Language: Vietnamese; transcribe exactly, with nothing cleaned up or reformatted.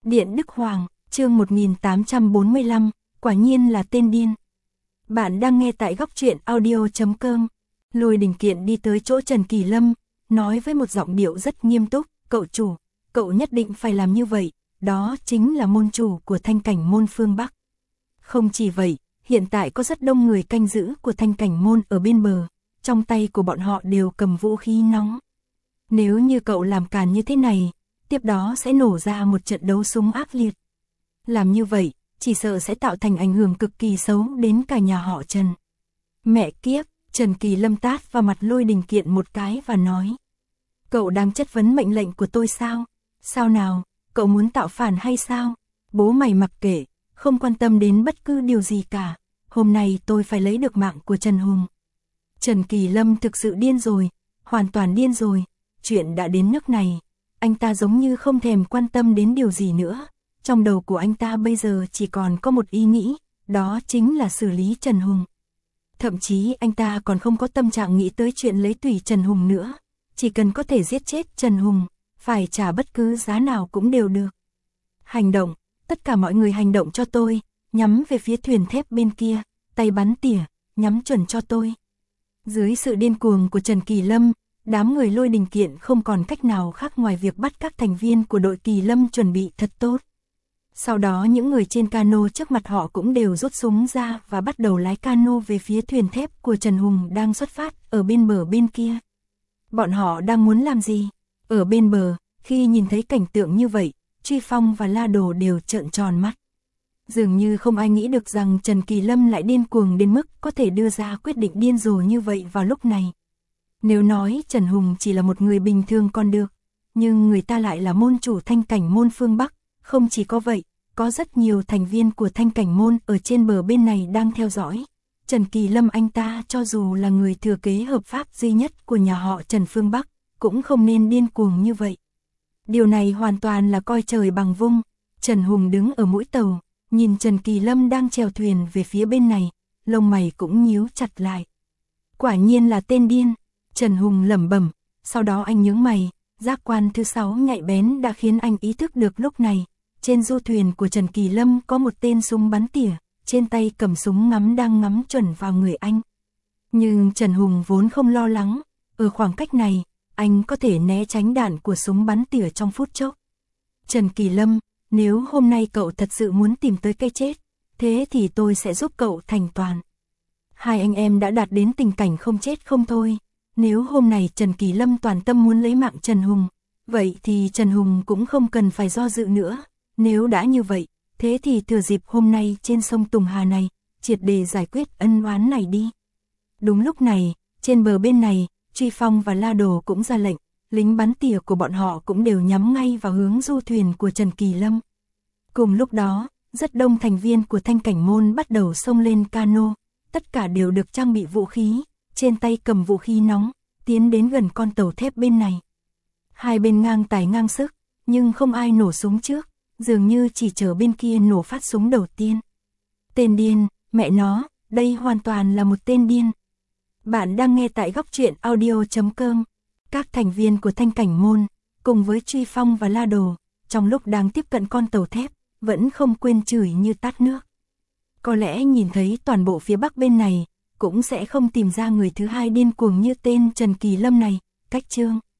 Điện Đức Hoàng, chương một nghìn tám trăm bốn mươi lăm, quả nhiên là tên điên. Bạn đang nghe tại góc truyện audio chấm com. Lôi Đình Kiện đi tới chỗ Trần Kỳ Lâm, nói với một giọng điệu rất nghiêm túc, cậu chủ, cậu nhất định phải làm như vậy, đó chính là môn chủ của Thanh Cảnh Môn phương Bắc. Không chỉ vậy, hiện tại có rất đông người canh giữ của Thanh Cảnh Môn ở bên bờ, trong tay của bọn họ đều cầm vũ khí nóng. Nếu như cậu làm càn như thế này, tiếp đó sẽ nổ ra một trận đấu súng ác liệt. Làm như vậy, chỉ sợ sẽ tạo thành ảnh hưởng cực kỳ xấu đến cả nhà họ Trần. Mẹ kiếp, Trần Kỳ Lâm tát vào mặt Lôi Đình Kiện một cái và nói. Cậu đang chất vấn mệnh lệnh của tôi sao? Sao nào, cậu muốn tạo phản hay sao? Bố mày mặc kệ, không quan tâm đến bất cứ điều gì cả. Hôm nay tôi phải lấy được mạng của Trần Hùng. Trần Kỳ Lâm thực sự điên rồi, hoàn toàn điên rồi. Chuyện đã đến nước này, anh ta giống như không thèm quan tâm đến điều gì nữa. Trong đầu của anh ta bây giờ chỉ còn có một ý nghĩ, đó chính là xử lý Trần Hùng. Thậm chí anh ta còn không có tâm trạng nghĩ tới chuyện lấy tùy Trần Hùng nữa. Chỉ cần có thể giết chết Trần Hùng, phải trả bất cứ giá nào cũng đều được. Hành động, tất cả mọi người hành động cho tôi, nhắm về phía thuyền thép bên kia, tay bắn tỉa, nhắm chuẩn cho tôi. Dưới sự điên cuồng của Trần Kỳ Lâm, đám người Lôi Đình Kiện không còn cách nào khác ngoài việc bắt các thành viên của đội Kỳ Lâm chuẩn bị thật tốt. Sau đó những người trên cano trước mặt họ cũng đều rút súng ra và bắt đầu lái cano về phía thuyền thép của Trần Hùng đang xuất phát ở bên bờ bên kia. Bọn họ đang muốn làm gì? Ở bên bờ, khi nhìn thấy cảnh tượng như vậy, Truy Phong và La Đồ đều trợn tròn mắt. Dường như không ai nghĩ được rằng Trần Kỳ Lâm lại điên cuồng đến mức có thể đưa ra quyết định điên rồ như vậy vào lúc này. Nếu nói Trần Hùng chỉ là một người bình thường còn được, nhưng người ta lại là môn chủ Thanh Cảnh Môn phương Bắc. Không chỉ có vậy, có rất nhiều thành viên của Thanh Cảnh Môn ở trên bờ bên này đang theo dõi. Trần Kỳ Lâm anh ta cho dù là người thừa kế hợp pháp duy nhất của nhà họ Trần phương Bắc, cũng không nên điên cuồng như vậy. Điều này hoàn toàn là coi trời bằng vung. Trần Hùng đứng ở mũi tàu, nhìn Trần Kỳ Lâm đang chèo thuyền về phía bên này, lông mày cũng nhíu chặt lại. Quả nhiên là tên điên, Trần Hùng lẩm bẩm, sau đó anh nhướng mày, giác quan thứ sáu nhạy bén đã khiến anh ý thức được lúc này. Trên du thuyền của Trần Kỳ Lâm có một tên súng bắn tỉa, trên tay cầm súng ngắm đang ngắm chuẩn vào người anh. Nhưng Trần Hùng vốn không lo lắng, ở khoảng cách này, anh có thể né tránh đạn của súng bắn tỉa trong phút chốc. Trần Kỳ Lâm, nếu hôm nay cậu thật sự muốn tìm tới cái chết, thế thì tôi sẽ giúp cậu thành toàn. Hai anh em đã đạt đến tình cảnh không chết không thôi. Nếu hôm nay Trần Kỳ Lâm toàn tâm muốn lấy mạng Trần Hùng, vậy thì Trần Hùng cũng không cần phải do dự nữa. Nếu đã như vậy, thế thì thừa dịp hôm nay trên sông Tùng Hà này, triệt để giải quyết ân oán này đi. Đúng lúc này, trên bờ bên này, Truy Phong và La Đồ cũng ra lệnh, lính bắn tỉa của bọn họ cũng đều nhắm ngay vào hướng du thuyền của Trần Kỳ Lâm. Cùng lúc đó, rất đông thành viên của Thanh Cảnh Môn bắt đầu xông lên cano, tất cả đều được trang bị vũ khí, trên tay cầm vũ khí nóng, tiến đến gần con tàu thép bên này. Hai bên ngang tài ngang sức, nhưng không ai nổ súng trước, dường như chỉ chờ bên kia nổ phát súng đầu tiên. Tên điên, mẹ nó, đây hoàn toàn là một tên điên. Bạn đang nghe tại góc truyện audio chấm com. Các thành viên của Thanh Cảnh Môn, cùng với Truy Phong và La Đồ, trong lúc đang tiếp cận con tàu thép, vẫn không quên chửi như tát nước. Có lẽ nhìn thấy toàn bộ phía bắc bên này, cũng sẽ không tìm ra người thứ hai điên cuồng như tên Trần Kỳ Lâm này. Cách chương